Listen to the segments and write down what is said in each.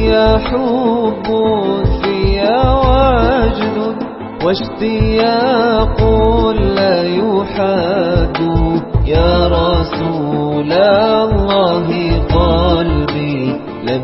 في حب في وجد واشتياق لا يحاد يا رسول الله قلبي لم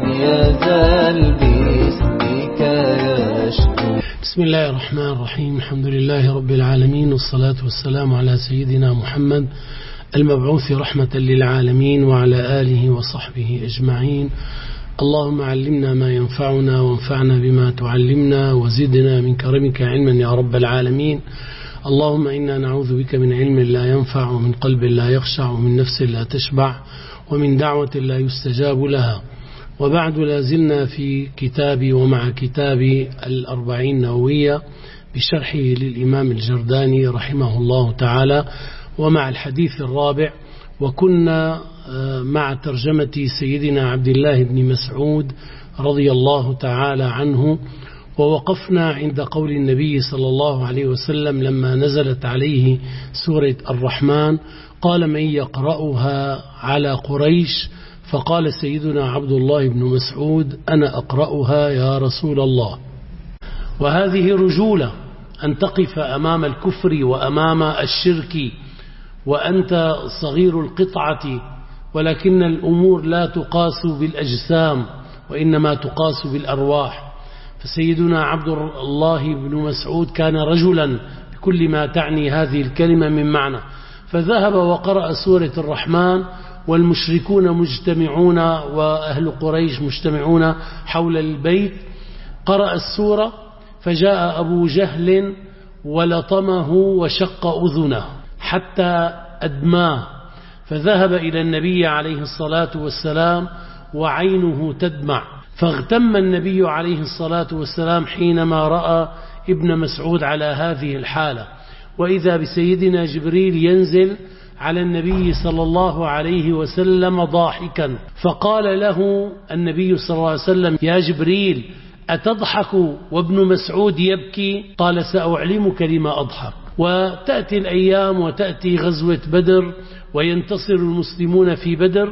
يزل باسمك يشكو. بسم الله الرحمن الرحيم. الحمد لله رب العالمين، والصلاة والسلام على سيدنا محمد المبعوث رحمة للعالمين وعلى آله وصحبه أجمعين. اللهم علمنا ما ينفعنا وانفعنا بما تعلمنا وزدنا من كرمك علما يا رب العالمين. اللهم إنا نعوذ بك من علم لا ينفع ومن قلب لا يخشع ومن نفس لا تشبع ومن دعوة لا يستجاب لها. وبعد، لازلنا في كتابي ومع كتابي الأربعين نووية بشرحه للإمام الجرداني رحمه الله تعالى، ومع الحديث الرابع، وكنا مع ترجمة سيدنا عبد الله بن مسعود رضي الله تعالى عنه، ووقفنا عند قول النبي صلى الله عليه وسلم لما نزلت عليه سورة الرحمن قال: من يقرأها على قريش؟ فقال سيدنا عبد الله بن مسعود: أنا أقرأها يا رسول الله. وهذه رجولة أن تقف أمام الكفر وأمام الشرك وأنت صغير القطعة، ولكن الأمور لا تقاس بالأجسام وإنما تقاس بالأرواح. فسيدنا عبد الله بن مسعود كان رجلا بكل ما تعني هذه الكلمة من معنى، فذهب وقرأ سورة الرحمن والمشركون مجتمعون وأهل قريش مجتمعون حول البيت. قرأ السورة فجاء أبو جهل ولطمه وشق أذنه حتى أدماه، فذهب إلى النبي عليه الصلاة والسلام وعينه تدمع، فاغتم النبي عليه الصلاة والسلام حينما رأى ابن مسعود على هذه الحالة، وإذا بسيدنا جبريل ينزل على النبي صلى الله عليه وسلم ضاحكا، فقال له النبي صلى الله عليه وسلم: يا جبريل، أتضحك وابن مسعود يبكي؟ قال: سأعلمك لما أضحك. وتأتي الأيام وتأتي غزوة بدر وينتصر المسلمون في بدر،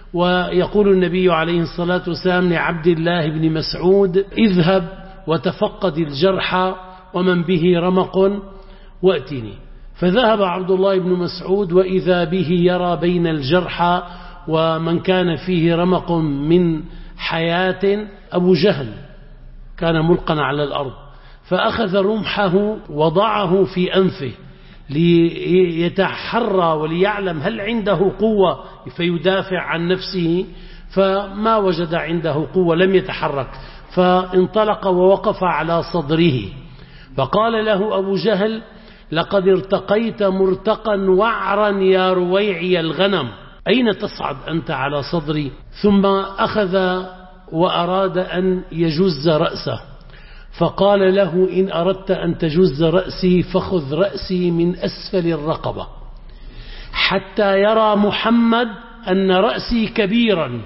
ويقول النبي عليه الصلاة والسلام لعبد الله بن مسعود: اذهب وتفقد الجرحى ومن به رمق وأتني. فذهب عبد الله بن مسعود وإذا به يرى بين الجرحى ومن كان فيه رمق من حياة أبو جهل كان ملقا على الأرض، فأخذ رمحه وضعه في أنفه ليتحرى وليعلم هل عنده قوة فيدافع عن نفسه، فما وجد عنده قوة، لم يتحرك، فانطلق ووقف على صدره، فقال له أبو جهل: لقد ارتقيت مرتقا وعرا يا رويعي الغنم، أين تصعد أنت على صدري؟ ثم أخذ وأراد أن يجز رأسه، فقال له: إن أردت أن تجز رأسي فخذ رأسي من أسفل الرقبة حتى يرى محمد أن رأسي كبيرا،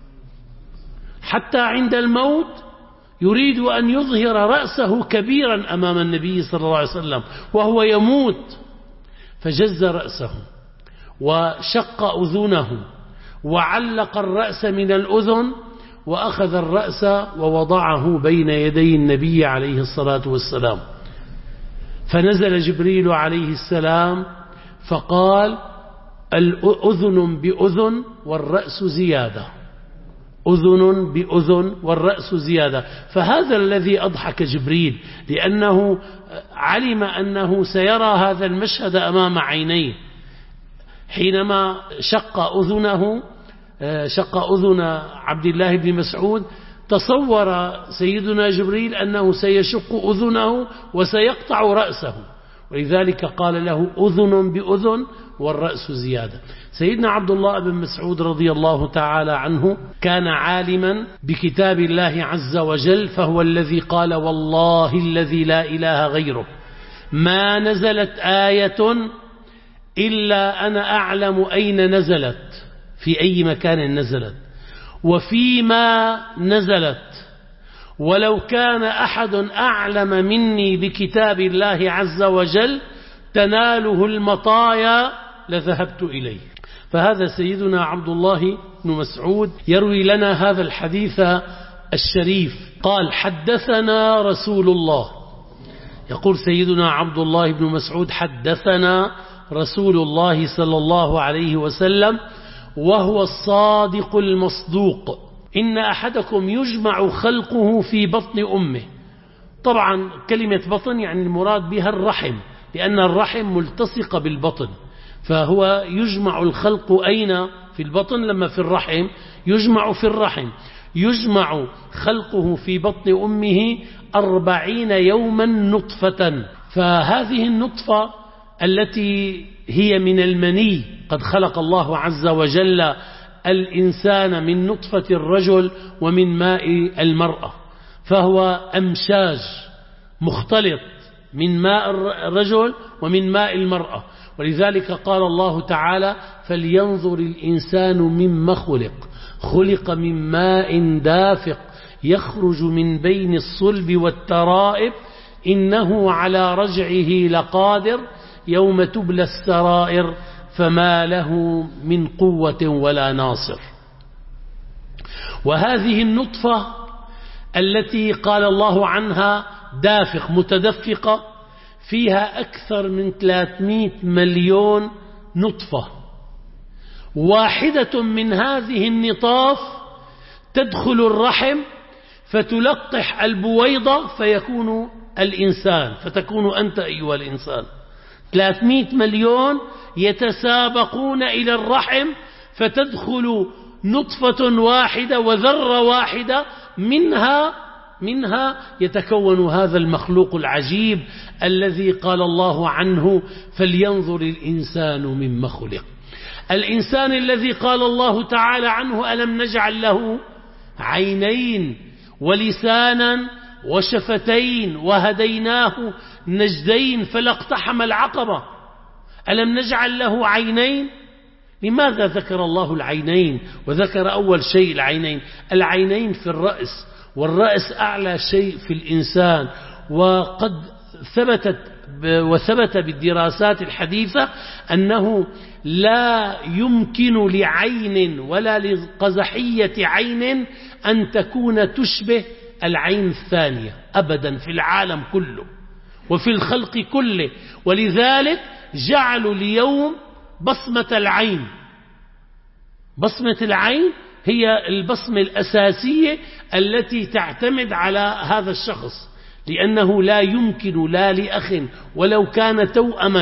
حتى عند الموت يريد أن يظهر رأسه كبيرا أمام النبي صلى الله عليه وسلم وهو يموت. فجز رأسه وشق أذنه وعلق الرأس من الأذن وأخذ الرأس ووضعه بين يدي النبي عليه الصلاة والسلام. فنزل جبريل عليه السلام فقال: الأذن بأذن والرأس زيادة، أذن بأذن والرأس زيادة. فهذا الذي أضحك جبريل، لأنه علم أنه سيرى هذا المشهد أمام عينيه. حينما شق أذن عبد الله بن مسعود تصور سيدنا جبريل أنه سيشق أذنه وسيقطع رأسه، ولذلك قال له: أذن بأذن والرأس زيادة. سيدنا عبد الله بن مسعود رضي الله تعالى عنه كان عالما بكتاب الله عز وجل، فهو الذي قال: والله الذي لا إله غيره ما نزلت آية إلا أنا أعلم أين نزلت، في أي مكان نزلت وفيما نزلت، ولو كان أحد أعلم مني بكتاب الله عز وجل تناله المطايا لذهبت إليه. فهذا سيدنا عبد الله بن مسعود يروي لنا هذا الحديث الشريف قال حدثنا رسول الله، يقول سيدنا عبد الله بن مسعود حدثنا رسول الله صلى الله عليه وسلم وهو الصادق المصدوق إن أحدكم يجمع خلقه في بطن أمه. طبعا كلمة بطن يعني المراد بها الرحم، لأن الرحم ملتصقة بالبطن، فهو يجمع الخلق أين؟ في البطن. لما في الرحم يجمع في الرحم، يجمع خلقه في بطن أمه 40 يوما نطفة. فهذه النطفة التي هي من المني، قد خلق الله عز وجل الإنسان من نطفة الرجل ومن ماء المرأة، فهو أمشاج مختلط من ماء الرجل ومن ماء المرأة. ولذلك قال الله تعالى فلينظر الإنسان مما خلق، خلق من ماء دافق يخرج من بين الصلب والترائب إنه على رجعه لقادر يوم تبلى السرائر فما له من قوة ولا ناصر. وهذه النطفة التي قال الله عنها دافق متدفقة فيها أكثر من 300 مليون نطفة، واحدة من هذه النطاف تدخل الرحم فتلقح البويضة فيكون الإنسان، فتكون أنت أيها الإنسان. 300 مليون يتسابقون إلى الرحم فتدخل نطفة واحدة وذرة واحدة منها يتكون هذا المخلوق العجيب الذي قال الله عنه فلينظر الإنسان مما خلق. الإنسان الذي قال الله تعالى عنه ألم نجعل له عينين ولسانا وشفتين وهديناه نجدين فلاقتحم العقبة. ألم نجعل له عينين؟ لماذا ذكر الله العينين وذكر أول شيء العينين؟ العينين في الرأس، والرأس أعلى شيء في الإنسان. وقد ثبت بالدراسات الحديثة أنه لا يمكن لعين ولا لقزحية عين أن تكون تشبه العين الثانية أبدا في العالم كله وفي الخلق كله. ولذلك جعلوا اليوم بصمة العين. بصمة العين هي البصمة الأساسية التي تعتمد على هذا الشخص، لأنه لا يمكن لا لأخ ولو كان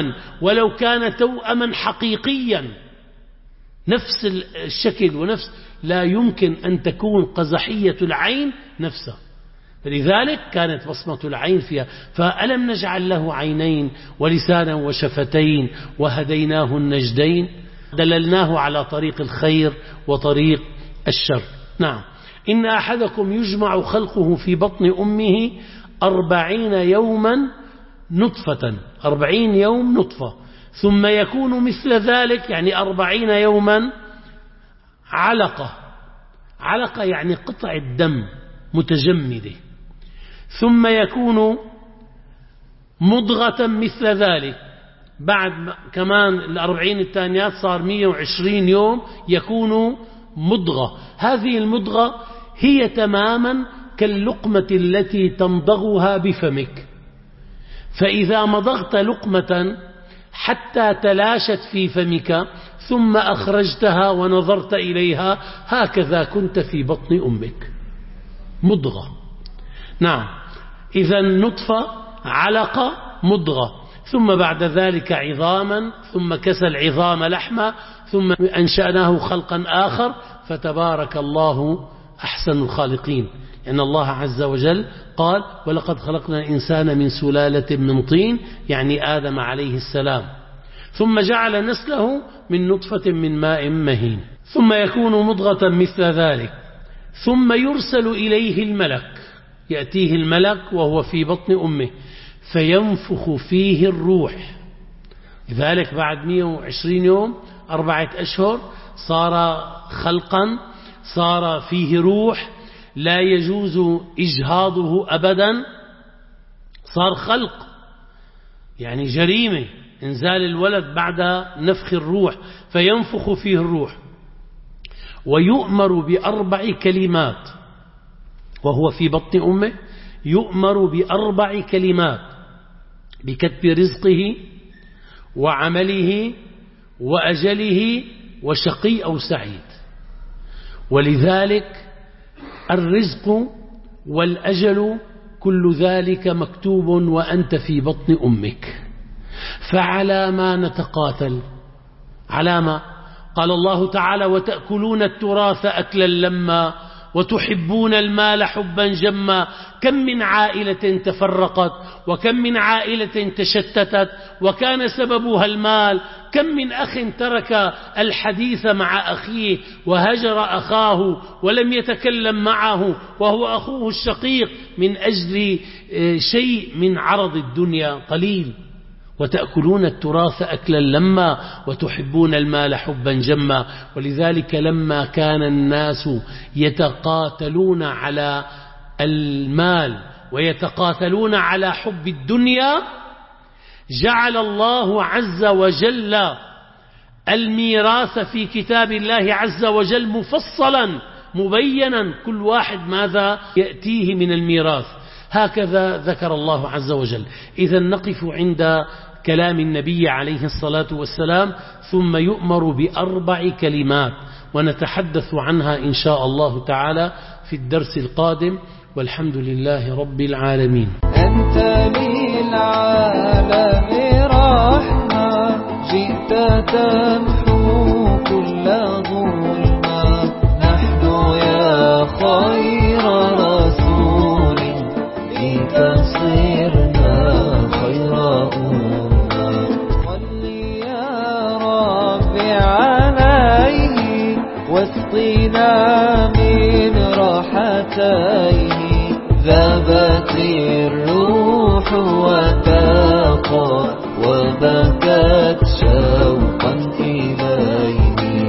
توأما حقيقيا نفس الشكل ونفس، لا يمكن أن تكون قزحية العين نفسها. فلذلك كانت بصمة العين فيها. فألم نجعل له عينين ولسانا وشفتين وهديناه النجدين، دللناه على طريق الخير وطريق الشر. نعم، إن أحدكم يجمع خلقه في بطن أمه 40 يوما نطفة، 40 يوم نطفة، ثم يكون مثل ذلك يعني 40 يوما علقة يعني قطع الدم متجمدة، ثم يكون مضغة مثل ذلك. بعد كمان 40 الثانيات صار 120 يوم يكون مضغة. هذه المضغة هي تماما كاللقمة التي تمضغها بفمك، فإذا مضغت لقمة حتى تلاشت في فمك ثم أخرجتها ونظرت إليها هكذا كنت في بطن أمك مضغة. نعم، إذا نطفة علقة مضغة، ثم بعد ذلك عظاما، ثم كسى العظام لحما، ثم أنشأناه خلقا آخر، فتبارك الله أحسن الخالقين. لأن الله عز وجل قال ولقد خلقنا الإنسان من سلالة من طين، يعني آدم عليه السلام، ثم جعل نسله من نطفة من ماء مهين، ثم يكون مضغة مثل ذلك، ثم يرسل إليه الملك، يأتيه الملك وهو في بطن أمه فينفخ فيه الروح. لذلك بعد 120 يوم 4 أشهر صار خلقا، صار فيه روح لا يجوز إجهاضه أبدا، صار خلق، يعني جريمة إنزال الولد بعد نفخ الروح. فينفخ فيه الروح ويؤمر ب4 كلمات، وهو في بطن أمه يؤمر ب4 كلمات: بكتب رزقه وعمله وأجله وشقي أو سعيد. ولذلك الرزق والأجل كل ذلك مكتوب وأنت في بطن أمك. فعلى ما نتقاتل؟ على ما قال الله تعالى: وتأكلون التراث أكلا لما وتحبون المال حبا جما. كم من عائلة تفرقت، وكم من عائلة تشتتت وكان سببها المال. كم من أخ ترك الحديث مع أخيه وهجر أخاه ولم يتكلم معه وهو أخوه الشقيق من أجل شيء من عرض الدنيا قليل. وتأكلون التراث أكلا لما وتحبون المال حبا جما. ولذلك لما كان الناس يتقاتلون على المال ويتقاتلون على حب الدنيا، جعل الله عز وجل الميراث في كتاب الله عز وجل مفصلا مبينا، كل واحد ماذا يأتيه من الميراث. هكذا ذكر الله عز وجل. إذا نقف عند كلام النبي عليه الصلاة والسلام: ثم يؤمر ب4 كلمات، ونتحدث عنها إن شاء الله تعالى في الدرس القادم. والحمد لله رب العالمين. أنت للعالم رحمة، جئت تمحو كل ظلمة. نحن يا خير رسول فيك صرنا خير أمة. صل يا ربي عليه واسقنا من راحتيه. ذابت الروح وتاقى وبكى